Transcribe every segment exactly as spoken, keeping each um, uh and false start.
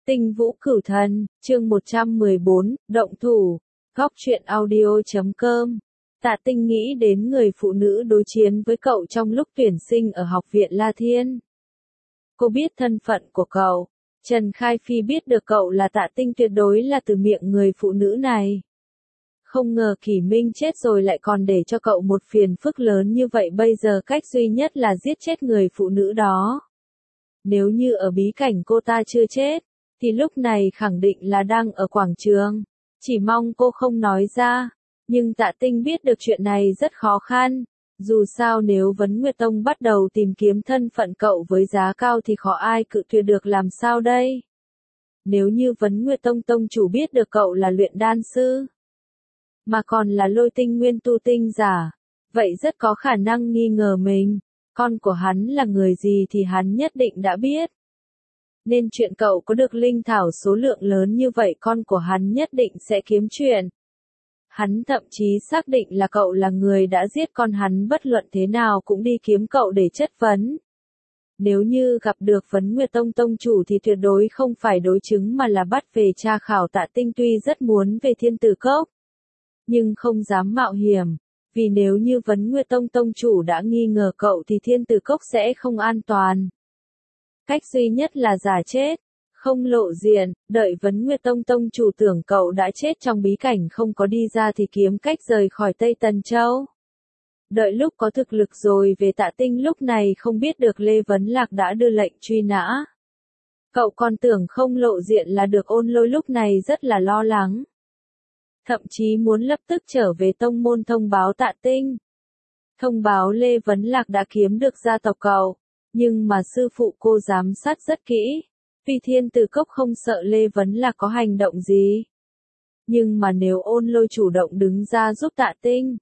Tinh Vũ Cửu Thần, chương một trăm mười bốn, động thủ, góc truyện audio chấm com. Tạ Tinh nghĩ đến người phụ nữ đối chiến với cậu trong lúc tuyển sinh ở học viện La Thiên. Cô biết thân phận của cậu. Trần Khai Phi biết được cậu là Tạ Tinh tuyệt đối là từ miệng người phụ nữ này. Không ngờ Kỷ Minh chết rồi lại còn để cho cậu một phiền phức lớn như vậy, bây giờ cách duy nhất là giết chết người phụ nữ đó. Nếu như ở bí cảnh cô ta chưa chết, thì lúc này khẳng định là đang ở quảng trường. Chỉ mong cô không nói ra. Nhưng Tạ Tinh biết được chuyện này rất khó khăn. Dù sao nếu Vấn Nguyệt Tông bắt đầu tìm kiếm thân phận cậu với giá cao thì khó ai cự tuyệt được, làm sao đây? Nếu như Vấn Nguyệt Tông tông chủ biết được cậu là luyện đan sư, mà còn là lôi tinh nguyên tu tinh giả, vậy rất có khả năng nghi ngờ mình. Con của hắn là người gì thì hắn nhất định đã biết. Nên chuyện cậu có được linh thảo số lượng lớn như vậy con của hắn nhất định sẽ kiếm chuyện. Hắn thậm chí xác định là cậu là người đã giết con hắn, bất luận thế nào cũng đi kiếm cậu để chất vấn. Nếu như gặp được Vấn Nguyệt Tông tông chủ thì tuyệt đối không phải đối chứng mà là bắt về tra khảo. Tạ Tinh tuy rất muốn về Thiên Tử Cốc, nhưng không dám mạo hiểm. Vì nếu như Vấn Nguyệt Tông tông chủ đã nghi ngờ cậu thì Thiên Tử Cốc sẽ không an toàn. Cách duy nhất là giả chết, không lộ diện, đợi Vấn Nguyệt Tông tông chủ tưởng cậu đã chết trong bí cảnh không có đi ra thì kiếm cách rời khỏi Tây Tần Châu. Đợi lúc có thực lực rồi về. Tạ Tinh lúc này không biết được Lê Vấn Lạc đã đưa lệnh truy nã. Cậu còn tưởng không lộ diện là được. Ôn Lôi lúc này rất là lo lắng. Thậm chí muốn lập tức trở về tông môn thông báo Tạ Tinh. Thông báo Lê Vấn Lạc đã kiếm được gia tộc cậu. Nhưng mà sư phụ cô giám sát rất kỹ. Vì Thiên Tử Cốc không sợ Lê Vấn Lạc có hành động gì. Nhưng mà nếu Ôn Lôi chủ động đứng ra giúp Tạ Tinh,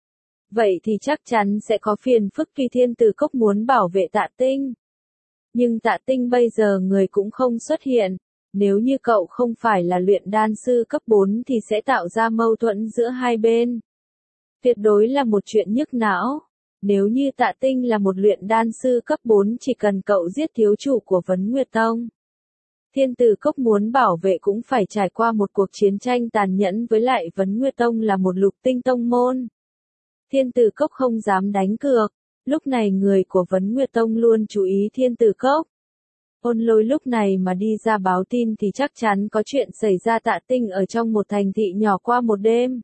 vậy thì chắc chắn sẽ có phiền phức. Vì Thiên Tử Cốc muốn bảo vệ Tạ Tinh. Nhưng Tạ Tinh bây giờ người cũng không xuất hiện. Nếu như cậu không phải là luyện đan sư cấp bốn thì sẽ tạo ra mâu thuẫn giữa hai bên. Tuyệt đối là một chuyện nhức não. Nếu như Tạ Tinh là một luyện đan sư cấp bốn, chỉ cần cậu giết thiếu chủ của Vấn Nguyệt Tông, Thiên Tử Cốc muốn bảo vệ cũng phải trải qua một cuộc chiến tranh tàn nhẫn. Với lại Vấn Nguyệt Tông là một lục tinh tông môn, Thiên Tử Cốc không dám đánh cược. Lúc này người của Vấn Nguyệt Tông luôn chú ý Thiên Tử Cốc. Ôn Lôi lúc này mà đi ra báo tin thì chắc chắn có chuyện xảy ra. Tạ Tinh ở trong một thành thị nhỏ qua một đêm,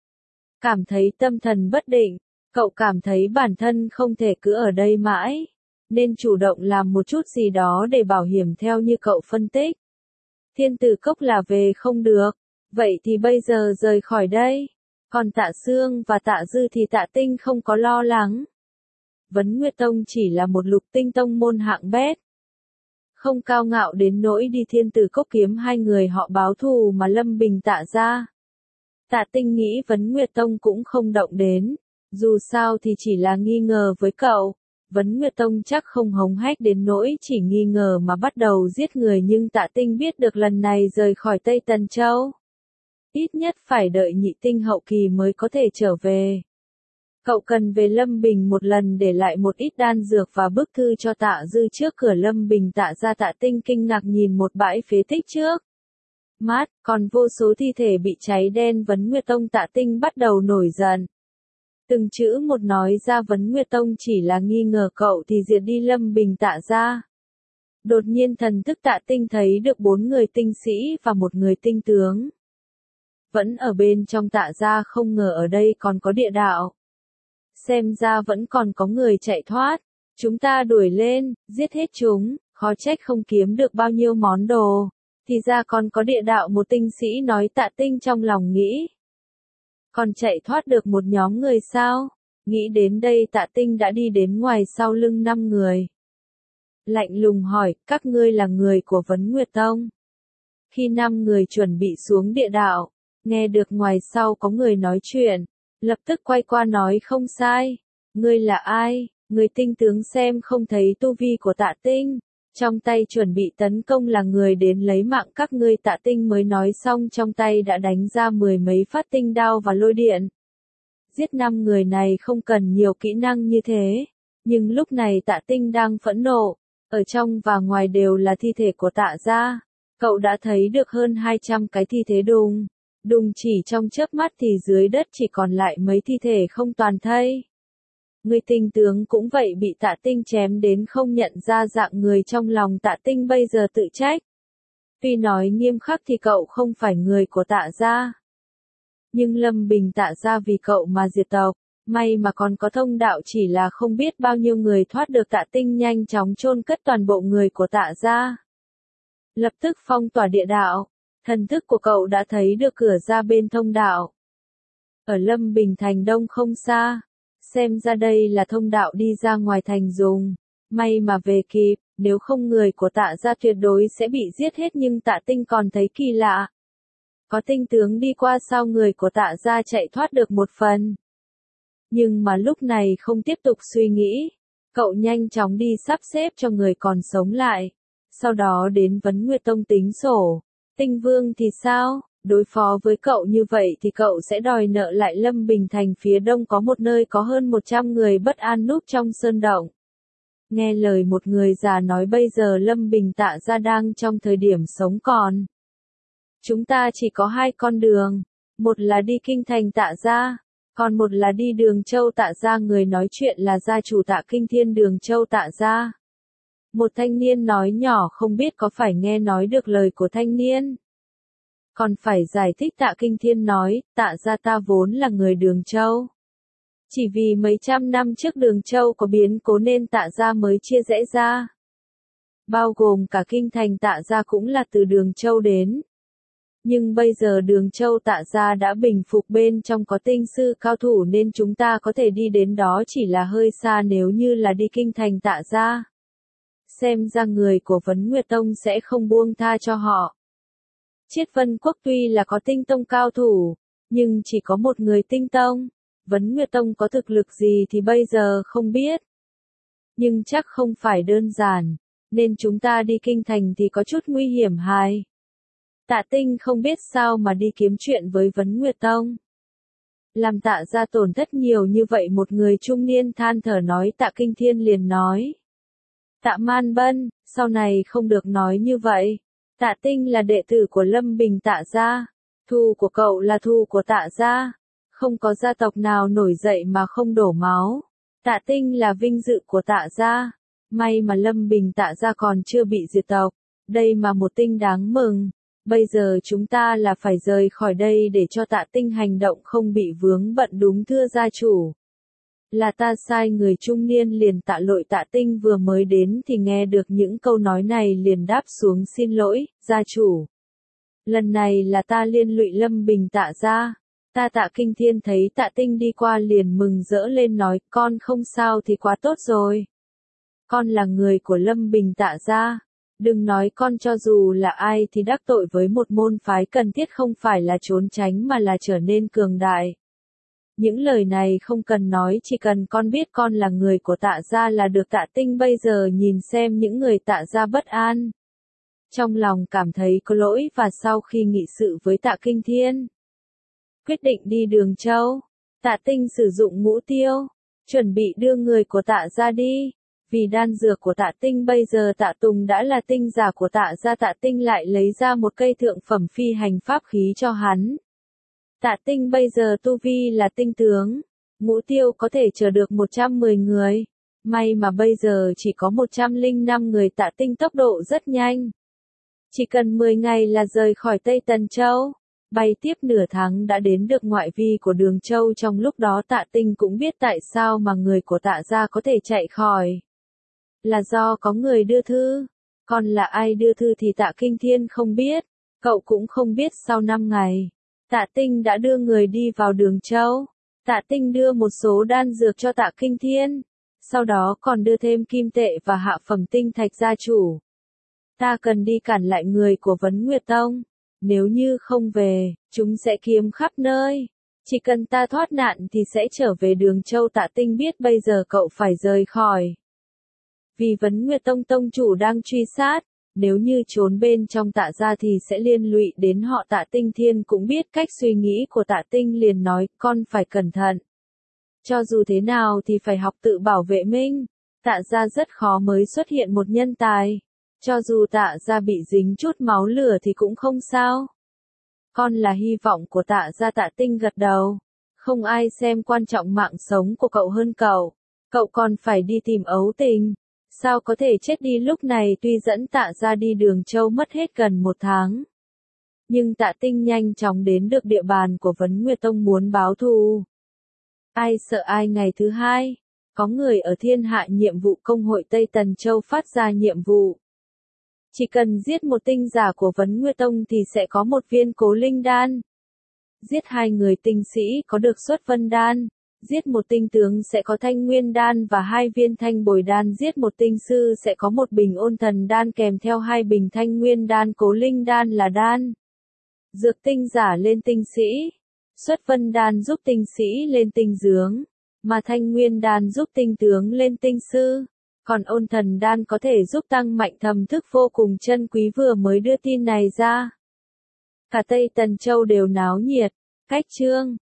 cảm thấy tâm thần bất định. Cậu cảm thấy bản thân không thể cứ ở đây mãi, nên chủ động làm một chút gì đó để bảo hiểm. Theo như cậu phân tích, Thiên Tử Cốc là về không được, vậy thì bây giờ rời khỏi đây. Còn Tạ Sương và Tạ Dư thì Tạ Tinh không có lo lắng. Vấn Nguyệt Tông chỉ là một lục tinh tông môn hạng bét, không cao ngạo đến nỗi đi Thiên Tử Cốc kiếm hai người họ báo thù mà lâm bình Tạ ra. Tạ Tinh nghĩ Vấn Nguyệt Tông cũng không động đến. Dù sao thì chỉ là nghi ngờ với cậu. Vấn Nguyệt Tông chắc không hống hách đến nỗi chỉ nghi ngờ mà bắt đầu giết người. Nhưng Tạ Tinh biết được lần này rời khỏi Tây Tần Châu, ít nhất phải đợi nhị tinh hậu kỳ mới có thể trở về. Cậu cần về Lâm Bình một lần để lại một ít đan dược và bức thư cho Tạ Dư trước cửa Lâm Bình. Tạ ra. Tạ Tinh kinh ngạc nhìn một bãi phế tích trước mắt, còn vô số thi thể bị cháy đen. Vấn Nguyệt Tông. Tạ Tinh bắt đầu nổi giận. Từng chữ một nói ra. Vấn Nguyệt Tông chỉ là nghi ngờ cậu thì diệt đi Lâm Bình Tạ ra. Đột nhiên thần thức Tạ Tinh thấy được bốn người tinh sĩ và một người tinh tướng. Vẫn ở bên trong Tạ ra, không ngờ ở đây còn có địa đạo. Xem ra vẫn còn có người chạy thoát. Chúng ta đuổi lên, giết hết chúng, khó trách không kiếm được bao nhiêu món đồ. Thì ra còn có địa đạo. Một tinh sĩ nói. Tạ Tinh trong lòng nghĩ, còn chạy thoát được một nhóm người sao? Nghĩ đến đây Tạ Tinh đã đi đến ngoài sau lưng năm người. Lạnh lùng hỏi, các ngươi là người của Vấn Nguyệt Tông? Khi năm người chuẩn bị xuống địa đạo, nghe được ngoài sau có người nói chuyện, lập tức quay qua nói không sai. Ngươi là ai? Người tinh tướng xem không thấy tu vi của Tạ Tinh, trong tay chuẩn bị tấn công là người đến lấy mạng các ngươi. Tạ Tinh mới nói xong trong tay đã đánh ra mười mấy phát tinh đao và lôi điện. Giết năm người này không cần nhiều kỹ năng như thế. Nhưng lúc này Tạ Tinh đang phẫn nộ. Ở trong và ngoài đều là thi thể của Tạ gia. Cậu đã thấy được hơn hai trăm cái thi thể đùng. Đùng chỉ trong chớp mắt thì dưới đất chỉ còn lại mấy thi thể không toàn thây. Người tinh tướng cũng vậy bị Tạ Tinh chém đến không nhận ra dạng người, trong lòng Tạ Tinh bây giờ tự trách. Tuy nói nghiêm khắc thì cậu không phải người của Tạ gia. Nhưng Lâm Bình Tạ gia vì cậu mà diệt tộc, may mà còn có thông đạo, chỉ là không biết bao nhiêu người thoát được. Tạ Tinh nhanh chóng chôn cất toàn bộ người của Tạ gia. Lập tức phong tỏa địa đạo, thần thức của cậu đã thấy được cửa ra bên thông đạo. Ở Lâm Bình thành đông không xa, xem ra đây là thông đạo đi ra ngoài thành dùng. May mà về kịp, nếu không người của Tạ gia tuyệt đối sẽ bị giết hết. Nhưng Tạ Tinh còn thấy kỳ lạ. Có tinh tướng đi qua sao người của Tạ gia chạy thoát được một phần. Nhưng mà lúc này không tiếp tục suy nghĩ, cậu nhanh chóng đi sắp xếp cho người còn sống lại. Sau đó đến Vấn Nguyệt Tông tính sổ. Tinh Vương thì sao? Đối phó với cậu như vậy thì cậu sẽ đòi nợ lại. Lâm Bình thành phía đông có một nơi có hơn một trăm người bất an núp trong sơn động. Nghe lời một người già nói bây giờ Lâm Bình Tạ gia đang trong thời điểm sống còn. Chúng ta chỉ có hai con đường, một là đi kinh thành Tạ gia, còn một là đi Đường Châu Tạ gia. Người nói chuyện là gia chủ Tạ Kinh Thiên Đường Châu Tạ gia. Một thanh niên nói nhỏ, không biết có phải nghe nói được lời của thanh niên. Còn phải giải thích. Tạ Kinh Thiên nói, Tạ gia ta vốn là người Đường Châu. Chỉ vì mấy trăm năm trước Đường Châu có biến cố nên Tạ gia mới chia rẽ ra. Bao gồm cả kinh thành Tạ gia cũng là từ Đường Châu đến. Nhưng bây giờ Đường Châu Tạ gia đã bình phục, bên trong có tinh sư cao thủ nên chúng ta có thể đi đến đó, chỉ là hơi xa nếu như là đi kinh thành Tạ gia. Xem ra người của Vấn Nguyệt Tông sẽ không buông tha cho họ. Chiết Vân Quốc tuy là có tinh tông cao thủ, nhưng chỉ có một người tinh tông. Vấn Nguyệt Tông có thực lực gì thì bây giờ không biết. Nhưng chắc không phải đơn giản, nên chúng ta đi kinh thành thì có chút nguy hiểm hài. Tạ Tinh không biết sao mà đi kiếm chuyện với Vấn Nguyệt Tông. Làm Tạ gia tổn thất nhiều như vậy. Một người trung niên than thở nói. Tạ Kinh Thiên liền nói. Tạ Man Bân, sau này không được nói như vậy. Tạ Tinh là đệ tử của Lâm Bình Tạ gia. Thù của cậu là thù của Tạ gia. Không có gia tộc nào nổi dậy mà không đổ máu. Tạ Tinh là vinh dự của Tạ gia. May mà Lâm Bình Tạ gia còn chưa bị diệt tộc. Đây mà một tin đáng mừng. Bây giờ chúng ta là phải rời khỏi đây để cho Tạ Tinh hành động không bị vướng bận. Đúng thưa gia chủ. Là ta sai. Người trung niên liền tạ lỗi. Tạ Tinh vừa mới đến thì nghe được những câu nói này liền đáp xuống. Xin lỗi, gia chủ. Lần này là ta liên lụy Lâm Bình Tạ gia. Ta Tạ Kinh Thiên thấy Tạ Tinh đi qua liền mừng rỡ lên nói. Con không sao thì quá tốt rồi. Con là người của Lâm Bình Tạ gia. Đừng nói con, cho dù là ai thì đắc tội với một môn phái cần thiết không phải là trốn tránh mà là trở nên cường đại. Những lời này không cần nói, chỉ cần con biết con là người của Tạ gia là được. Tạ Tinh bây giờ nhìn xem những người Tạ gia bất an. Trong lòng cảm thấy có lỗi và sau khi nghị sự với Tạ Kinh Thiên, quyết định đi Đường Châu. Tạ Tinh sử dụng ngũ tiêu, chuẩn bị đưa người của Tạ gia đi. Vì đan dược của Tạ Tinh bây giờ Tạ Tùng đã là tinh giả của Tạ gia. Tạ Tinh lại lấy ra một cây thượng phẩm phi hành pháp khí cho hắn. Tạ Tinh bây giờ tu vi là tinh tướng. Ngũ tiêu có thể chở được một trăm mười người. May mà bây giờ chỉ có một trăm lẻ năm người. Tạ Tinh tốc độ rất nhanh. Chỉ cần mười ngày là rời khỏi Tây Tần Châu. Bay tiếp nửa tháng đã đến được ngoại vi của Đường Châu. Trong lúc đó Tạ Tinh cũng biết tại sao mà người của Tạ gia có thể chạy khỏi. Là do có người đưa thư. Còn là ai đưa thư thì Tạ Kinh Thiên không biết. Cậu cũng không biết. Sau năm ngày, Tạ Tinh đã đưa người đi vào Đường Châu. Tạ Tinh đưa một số đan dược cho Tạ Kinh Thiên. Sau đó còn đưa thêm kim tệ và hạ phẩm tinh thạch. Gia chủ, ta cần đi cản lại người của Vấn Nguyệt Tông. Nếu như không về, chúng sẽ kiếm khắp nơi. Chỉ cần ta thoát nạn thì sẽ trở về Đường Châu. Tạ Tinh biết bây giờ cậu phải rời khỏi. Vì Vấn Nguyệt Tông tông chủ đang truy sát. Nếu như trốn bên trong Tạ gia thì sẽ liên lụy đến họ. Tạ Tinh Thiên cũng biết cách suy nghĩ của Tạ Tinh liền nói. Con phải cẩn thận. Cho dù thế nào thì phải học tự bảo vệ mình. Tạ gia rất khó mới xuất hiện một nhân tài. Cho dù Tạ gia bị dính chút máu lửa thì cũng không sao. Con là hy vọng của Tạ gia. Tạ Tinh gật đầu. Không ai xem quan trọng mạng sống của cậu hơn cậu. Cậu còn phải đi tìm Ấu Tình. Sao có thể chết đi lúc này? Tuy dẫn Tạ gia đi Đường Châu mất hết gần một tháng. Nhưng Tạ Tinh nhanh chóng đến được địa bàn của Vấn Nguyệt Tông muốn báo thù. Ai sợ ai? Ngày thứ hai, có người ở Thiên Hạ nhiệm vụ công hội Tây Tần Châu phát ra nhiệm vụ. Chỉ cần giết một tinh giả của Vấn Nguyệt Tông thì sẽ có một viên Cố Linh đan. Giết hai người tinh sĩ có được Xuất Vân đan. Giết một tinh tướng sẽ có Thanh Nguyên đan và hai viên Thanh Bồi đan. Giết một tinh sư sẽ có một bình Ôn Thần đan kèm theo hai bình Thanh Nguyên đan. Cố Linh đan là đan dược tinh giả lên tinh sĩ. Xuất Vân đan giúp tinh sĩ lên tinh dướng, mà Thanh Nguyên đan giúp tinh tướng lên tinh sư. Còn Ôn Thần đan có thể giúp tăng mạnh thầm thức vô cùng chân quý. Vừa mới đưa tin này ra, cả Tây Tần Châu đều náo nhiệt. Cách chương